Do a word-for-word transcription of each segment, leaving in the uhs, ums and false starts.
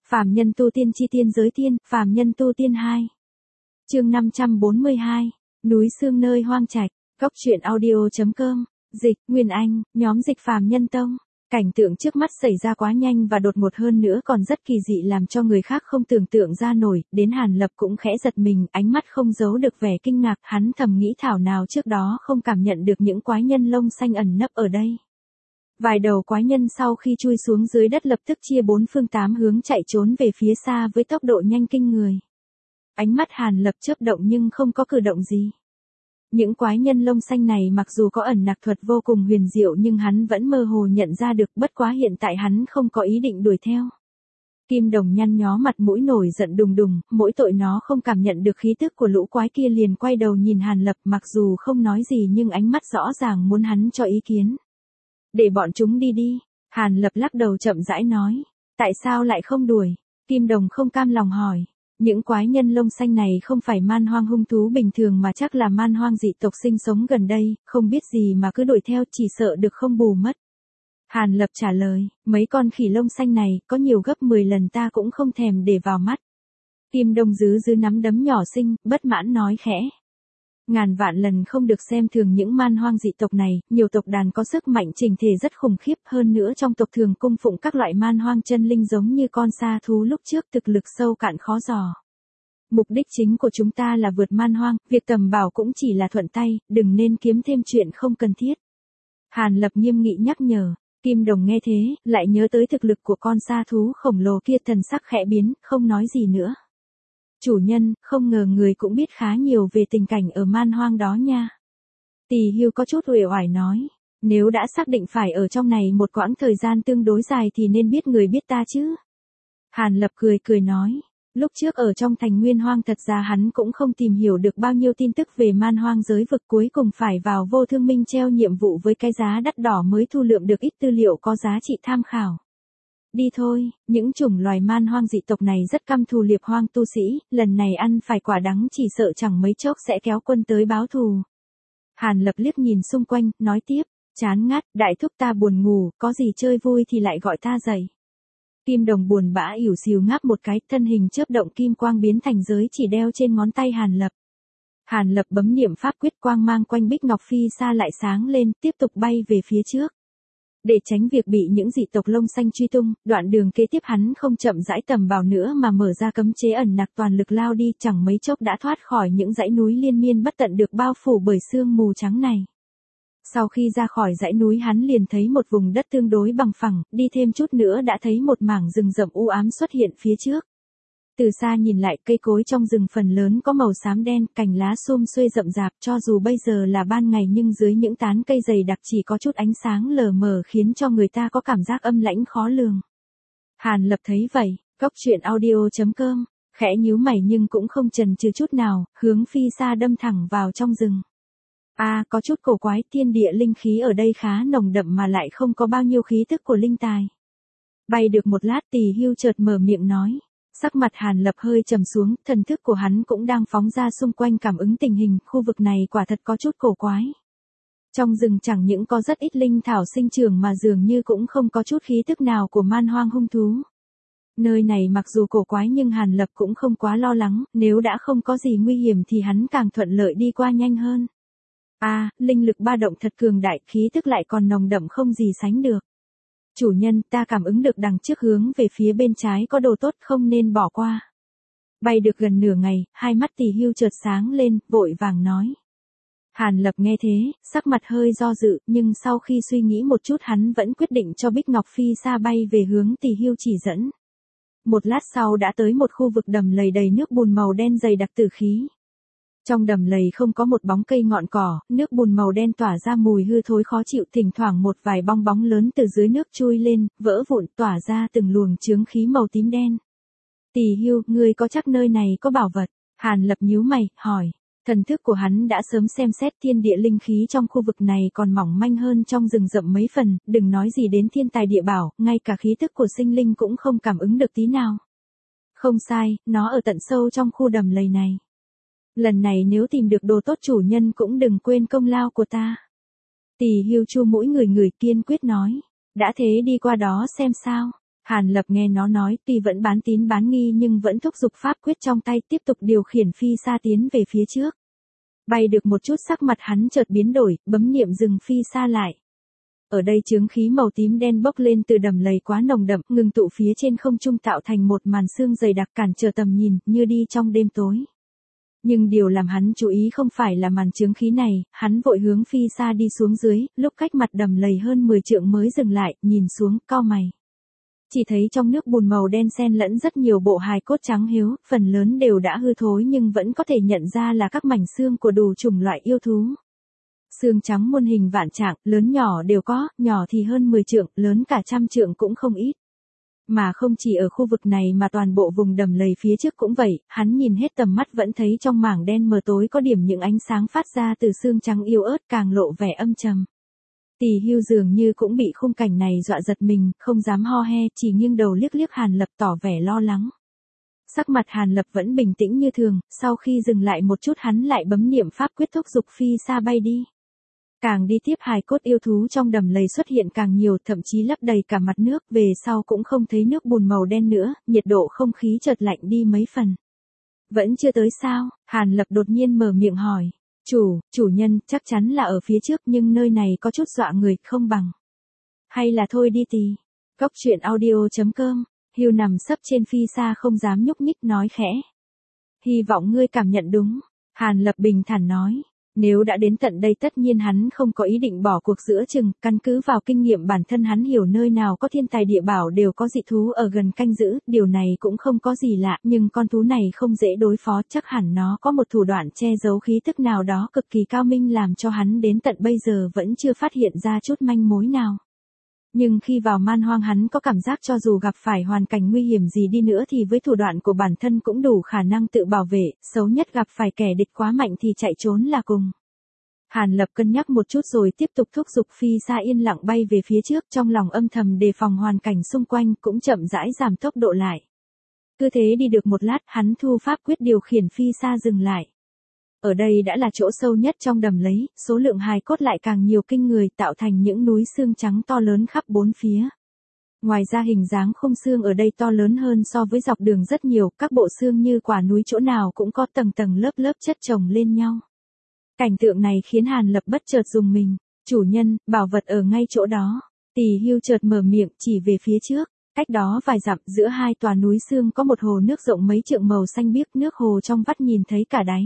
Phàm nhân tu tiên chi tiên giới tiên, phàm nhân tu tiên hai. Chương năm trăm bốn mươi hai, núi Sương nơi hoang trạch, góc truyện audio chấm com, dịch, Nguyên Anh, nhóm dịch phàm nhân tông. Cảnh tượng trước mắt xảy ra quá nhanh và đột ngột hơn nữa còn rất kỳ dị làm cho người khác không tưởng tượng ra nổi, đến Hàn Lập cũng khẽ giật mình, ánh mắt không giấu được vẻ kinh ngạc, hắn thầm nghĩ thảo nào trước đó không cảm nhận được những quái nhân lông xanh ẩn nấp ở đây. Vài đầu quái nhân sau khi chui xuống dưới đất lập tức chia bốn phương tám hướng chạy trốn về phía xa với tốc độ nhanh kinh người. Ánh mắt Hàn Lập chớp động nhưng không có cử động gì. Những quái nhân lông xanh này mặc dù có ẩn nặc thuật vô cùng huyền diệu nhưng hắn vẫn mơ hồ nhận ra được, bất quá hiện tại hắn không có ý định đuổi theo. Kim Đồng nhăn nhó mặt mũi nổi giận đùng đùng, mỗi tội nó không cảm nhận được khí tức của lũ quái kia liền quay đầu nhìn Hàn Lập, mặc dù không nói gì nhưng ánh mắt rõ ràng muốn hắn cho ý kiến. Để bọn chúng đi đi, Hàn Lập lắc đầu chậm rãi nói. Tại sao lại không đuổi? Kim Đồng không cam lòng hỏi. Những quái nhân lông xanh này không phải man hoang hung thú bình thường mà chắc là man hoang dị tộc sinh sống gần đây, không biết gì mà cứ đuổi theo chỉ sợ được không bù mất. Hàn Lập trả lời, mấy con khỉ lông xanh này có nhiều gấp mười lần ta cũng không thèm để vào mắt. Kim Đồng dứ dứ nắm đấm nhỏ xinh, bất mãn nói khẽ. Ngàn vạn lần không được xem thường những man hoang dị tộc này, nhiều tộc đàn có sức mạnh chỉnh thể rất khủng khiếp, hơn nữa trong tộc thường cung phụng các loại man hoang chân linh giống như con sa thú lúc trước, thực lực sâu cạn khó dò. Mục đích chính của chúng ta là vượt man hoang, việc tầm bảo cũng chỉ là thuận tay, đừng nên kiếm thêm chuyện không cần thiết. Hàn Lập nghiêm nghị nhắc nhở. Kim Đồng nghe thế, lại nhớ tới thực lực của con sa thú khổng lồ kia, thần sắc khẽ biến, không nói gì nữa. Chủ nhân, không ngờ người cũng biết khá nhiều về tình cảnh ở man hoang đó nha. Tỳ Hưu có chút uể oải nói, nếu đã xác định phải ở trong này một quãng thời gian tương đối dài thì nên biết người biết ta chứ. Hàn Lập cười cười nói, lúc trước ở trong thành Nguyên Hoang thật ra hắn cũng không tìm hiểu được bao nhiêu tin tức về man hoang giới vực, cuối cùng phải vào Vô Thương Minh treo nhiệm vụ với cái giá đắt đỏ mới thu lượm được ít tư liệu có giá trị tham khảo. Đi thôi, những chủng loài man hoang dị tộc này rất căm thù liệp hoang tu sĩ, lần này ăn phải quả đắng chỉ sợ chẳng mấy chốc sẽ kéo quân tới báo thù. Hàn Lập liếc nhìn xung quanh, nói tiếp, chán ngắt, đại thúc ta buồn ngủ, có gì chơi vui thì lại gọi ta dậy. Kim Đồng buồn bã ỉu xìu ngáp một cái, thân hình chớp động kim quang biến thành giới chỉ đeo trên ngón tay Hàn Lập. Hàn Lập bấm niệm pháp quyết, quang mang quanh Bích Ngọc Phi sa lại sáng lên, tiếp tục bay về phía trước. Để tránh việc bị những dị tộc lông xanh truy tung, đoạn đường kế tiếp hắn không chậm rãi tầm bảo nữa mà mở ra cấm chế ẩn nặc toàn lực lao đi, chẳng mấy chốc đã thoát khỏi những dãy núi liên miên bất tận được bao phủ bởi sương mù trắng này. Sau khi ra khỏi dãy núi hắn liền thấy một vùng đất tương đối bằng phẳng, đi thêm chút nữa đã thấy một mảng rừng rậm u ám xuất hiện phía trước. Từ xa nhìn lại, cây cối trong rừng phần lớn có màu xám đen, cành lá sum xuê rậm rạp, cho dù bây giờ là ban ngày nhưng dưới những tán cây dày đặc chỉ có chút ánh sáng lờ mờ khiến cho người ta có cảm giác âm lãnh khó lường. Hàn Lập thấy vậy, góc truyện audio chấm com, khẽ nhíu mày nhưng cũng không chần chừ chút nào, hướng phi sa đâm thẳng vào trong rừng. A, à, có chút cổ quái, thiên địa linh khí ở đây khá nồng đậm mà lại không có bao nhiêu khí tức của linh tài. Bay được một lát Tỳ Hưu chợt mở miệng nói. Sắc mặt Hàn Lập hơi trầm xuống, thần thức của hắn cũng đang phóng ra xung quanh cảm ứng tình hình, khu vực này quả thật có chút cổ quái. Trong rừng chẳng những có rất ít linh thảo sinh trưởng mà dường như cũng không có chút khí tức nào của man hoang hung thú. Nơi này mặc dù cổ quái nhưng Hàn Lập cũng không quá lo lắng, nếu đã không có gì nguy hiểm thì hắn càng thuận lợi đi qua nhanh hơn. A, à, linh lực ba động thật cường đại, khí tức lại còn nồng đậm không gì sánh được. Chủ nhân, ta cảm ứng được đằng trước hướng về phía bên trái có đồ tốt, không nên bỏ qua. Bay được gần nửa ngày, hai mắt Tỳ Hưu chợt sáng lên, vội vàng nói. Hàn Lập nghe thế, sắc mặt hơi do dự, nhưng sau khi suy nghĩ một chút hắn vẫn quyết định cho Bích Ngọc Phi sa bay về hướng Tỳ Hưu chỉ dẫn. Một lát sau đã tới một khu vực đầm lầy đầy nước bùn màu đen dày đặc tử khí. Trong đầm lầy không có một bóng cây ngọn cỏ, nước bùn màu đen tỏa ra mùi hư thối khó chịu, thỉnh thoảng một vài bong bóng lớn từ dưới nước chui lên, vỡ vụn, tỏa ra từng luồng chướng khí màu tím đen. Tỳ Hưu, ngươi có chắc nơi này có bảo vật? Hàn Lập nhíu mày, hỏi. Thần thức của hắn đã sớm xem xét thiên địa linh khí trong khu vực này còn mỏng manh hơn trong rừng rậm mấy phần, đừng nói gì đến thiên tài địa bảo, ngay cả khí tức của sinh linh cũng không cảm ứng được tí nào. Không sai, nó ở tận sâu trong khu đầm lầy này. Lần này nếu tìm được đồ tốt chủ nhân cũng đừng quên công lao của ta. Tỳ Hưu chu mũi người người kiên quyết nói. Đã thế đi qua đó xem sao. Hàn Lập nghe nó nói, tuy vẫn bán tín bán nghi nhưng vẫn thúc giục pháp quyết trong tay tiếp tục điều khiển phi sa tiến về phía trước. Bay được một chút sắc mặt hắn chợt biến đổi, bấm niệm dừng phi sa lại. Ở đây chướng khí màu tím đen bốc lên từ đầm lầy quá nồng đậm, ngừng tụ phía trên không trung tạo thành một màn sương dày đặc cản trở tầm nhìn, như đi trong đêm tối. Nhưng điều làm hắn chú ý không phải là màn chướng khí này, hắn vội hướng phi sa đi xuống dưới, lúc cách mặt đầm lầy hơn mười trượng mới dừng lại, nhìn xuống, cau mày. Chỉ thấy trong nước bùn màu đen xen lẫn rất nhiều bộ hài cốt trắng hiếu, phần lớn đều đã hư thối nhưng vẫn có thể nhận ra là các mảnh xương của đủ chủng loại yêu thú. Xương trắng muôn hình vạn trạng, lớn nhỏ đều có, nhỏ thì hơn mười trượng, lớn cả trăm trượng cũng không ít. Mà không chỉ ở khu vực này mà toàn bộ vùng đầm lầy phía trước cũng vậy, hắn nhìn hết tầm mắt vẫn thấy trong mảng đen mờ tối có điểm những ánh sáng phát ra từ xương trắng yếu ớt càng lộ vẻ âm trầm. Tỷ Hưu dường như cũng bị khung cảnh này dọa giật mình, không dám ho he, chỉ nghiêng đầu liếc liếc Hàn Lập tỏ vẻ lo lắng. Sắc mặt Hàn Lập vẫn bình tĩnh như thường, sau khi dừng lại một chút hắn lại bấm niệm pháp quyết thúc giục phi sa bay đi. Càng đi tiếp hài cốt yêu thú trong đầm lầy xuất hiện càng nhiều, thậm chí lấp đầy cả mặt nước, về sau cũng không thấy nước bùn màu đen nữa, nhiệt độ không khí chợt lạnh đi mấy phần. Vẫn chưa tới sao? Hàn Lập đột nhiên mở miệng hỏi. Chủ, chủ nhân, chắc chắn là ở phía trước nhưng nơi này có chút dọa người, không bằng. Hay là thôi đi tì. Góc truyện audio chấm com, Hưu nằm sấp trên phi sa không dám nhúc nhích nói khẽ. Hy vọng ngươi cảm nhận đúng. Hàn Lập bình thản nói. Nếu đã đến tận đây tất nhiên hắn không có ý định bỏ cuộc giữa chừng, căn cứ vào kinh nghiệm bản thân hắn hiểu nơi nào có thiên tài địa bảo đều có dị thú ở gần canh giữ, điều này cũng không có gì lạ, nhưng con thú này không dễ đối phó, chắc hẳn nó có một thủ đoạn che giấu khí tức nào đó cực kỳ cao minh làm cho hắn đến tận bây giờ vẫn chưa phát hiện ra chút manh mối nào. Nhưng khi vào man hoang hắn có cảm giác cho dù gặp phải hoàn cảnh nguy hiểm gì đi nữa thì với thủ đoạn của bản thân cũng đủ khả năng tự bảo vệ, xấu nhất gặp phải kẻ địch quá mạnh thì chạy trốn là cùng. Hàn Lập cân nhắc một chút rồi tiếp tục thúc giục phi sa yên lặng bay về phía trước, trong lòng âm thầm đề phòng hoàn cảnh xung quanh, cũng chậm rãi giảm tốc độ lại. Cứ thế đi được một lát, hắn thu pháp quyết điều khiển phi sa dừng lại. Ở đây đã là chỗ sâu nhất trong đầm lầy, số lượng hài cốt lại càng nhiều kinh người, tạo thành những núi xương trắng to lớn khắp bốn phía. Ngoài ra hình dáng khung xương ở đây to lớn hơn so với dọc đường rất nhiều, các bộ xương như quả núi chỗ nào cũng có tầng tầng lớp lớp chất chồng lên nhau. Cảnh tượng này khiến Hàn Lập bất chợt rùng mình. Chủ nhân, bảo vật ở ngay chỗ đó. Tỷ Hưu chợt mở miệng chỉ về phía trước. Cách đó vài dặm giữa hai tòa núi xương có một hồ nước rộng mấy trượng màu xanh biếc, nước hồ trong vắt nhìn thấy cả đáy.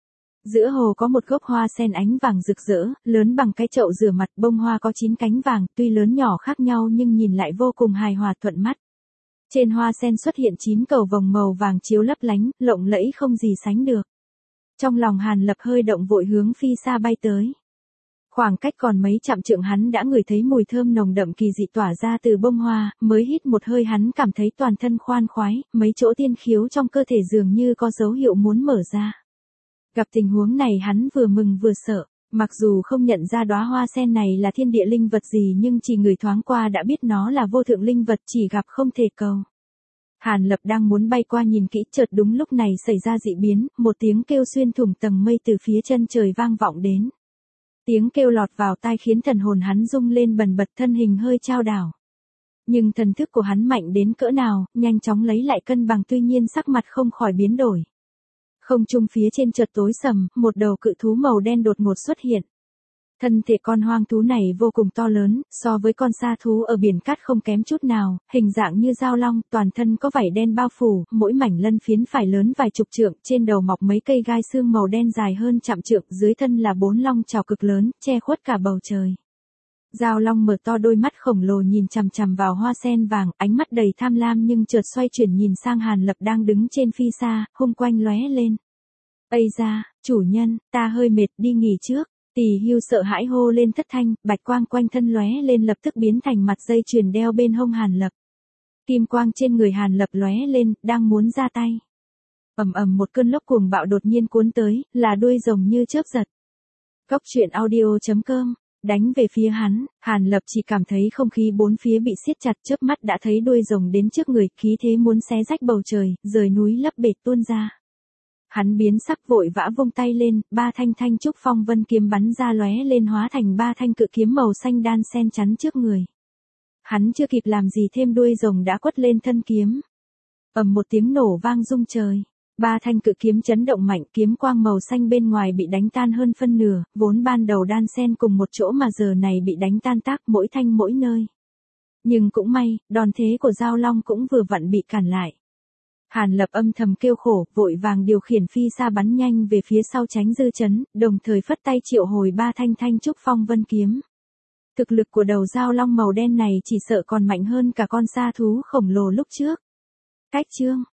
Giữa hồ có một gốc hoa sen ánh vàng rực rỡ, lớn bằng cái chậu rửa mặt, bông hoa có chín cánh vàng, tuy lớn nhỏ khác nhau nhưng nhìn lại vô cùng hài hòa thuận mắt. Trên hoa sen xuất hiện chín cầu vồng màu vàng chiếu lấp lánh, lộng lẫy không gì sánh được. Trong lòng Hàn Lập hơi động vội hướng phi sa bay tới. Khoảng cách còn mấy trăm trượng hắn đã ngửi thấy mùi thơm nồng đậm kỳ dị tỏa ra từ bông hoa, mới hít một hơi hắn cảm thấy toàn thân khoan khoái, mấy chỗ tiên khiếu trong cơ thể dường như có dấu hiệu muốn mở ra. Gặp tình huống này hắn vừa mừng vừa sợ, mặc dù không nhận ra đóa hoa sen này là thiên địa linh vật gì nhưng chỉ người thoáng qua đã biết nó là vô thượng linh vật, chỉ gặp không thể cầu. Hàn Lập đang muốn bay qua nhìn kỹ, chợt đúng lúc này xảy ra dị biến, một tiếng kêu xuyên thủng tầng mây từ phía chân trời vang vọng đến. Tiếng kêu lọt vào tai khiến thần hồn hắn rung lên bần bật, thân hình hơi chao đảo. Nhưng thần thức của hắn mạnh đến cỡ nào, nhanh chóng lấy lại cân bằng, tuy nhiên sắc mặt không khỏi biến đổi. Không trung phía trên chợt tối sầm, một đầu cự thú màu đen đột ngột xuất hiện. Thân thể con hoang thú này vô cùng to lớn, so với con sa thú ở biển cát không kém chút nào, hình dạng như dao long, toàn thân có vảy đen bao phủ, mỗi mảnh lân phiến phải lớn vài chục trượng, trên đầu mọc mấy cây gai xương màu đen dài hơn trăm trượng, dưới thân là bốn long chảo cực lớn, che khuất cả bầu trời. Dao long mở to đôi mắt khổng lồ nhìn chằm chằm vào hoa sen vàng, ánh mắt đầy tham lam nhưng chợt xoay chuyển nhìn sang Hàn Lập đang đứng trên phi sa, hung quanh lóe lên. Ây da, chủ nhân, ta hơi mệt, đi nghỉ trước. Tỷ Hưu sợ hãi hô lên thất thanh, bạch quang quanh thân lóe lên lập tức biến thành mặt dây chuyền đeo bên hông Hàn Lập. Kim quang trên người Hàn Lập lóe lên, đang muốn ra tay. Ầm ầm một cơn lốc cuồng bạo đột nhiên cuốn tới, là đuôi rồng như chớp giật. Góc truyện audio chấm com, đánh về phía hắn, Hàn Lập chỉ cảm thấy không khí bốn phía bị siết chặt, chớp mắt đã thấy đuôi rồng đến trước người, khí thế muốn xé rách bầu trời, rời núi lấp bể tuôn ra. Hắn biến sắc vội vã vung tay lên, ba thanh thanh trúc phong vân kiếm bắn ra lóe lên hóa thành ba thanh cự kiếm màu xanh đan xen chắn trước người. Hắn chưa kịp làm gì thêm đuôi rồng đã quất lên thân kiếm. Ầm một tiếng nổ vang rung trời. Ba thanh cự kiếm chấn động mạnh, kiếm quang màu xanh bên ngoài bị đánh tan hơn phân nửa, vốn ban đầu đan xen cùng một chỗ mà giờ này bị đánh tan tác mỗi thanh mỗi nơi. Nhưng cũng may, đòn thế của Giao Long cũng vừa vặn bị cản lại. Hàn Lập âm thầm kêu khổ, vội vàng điều khiển phi sa bắn nhanh về phía sau tránh dư chấn, đồng thời phất tay triệu hồi ba thanh thanh trúc phong vân kiếm. Thực lực của đầu Giao Long màu đen này chỉ sợ còn mạnh hơn cả con sa thú khổng lồ lúc trước. Cách chương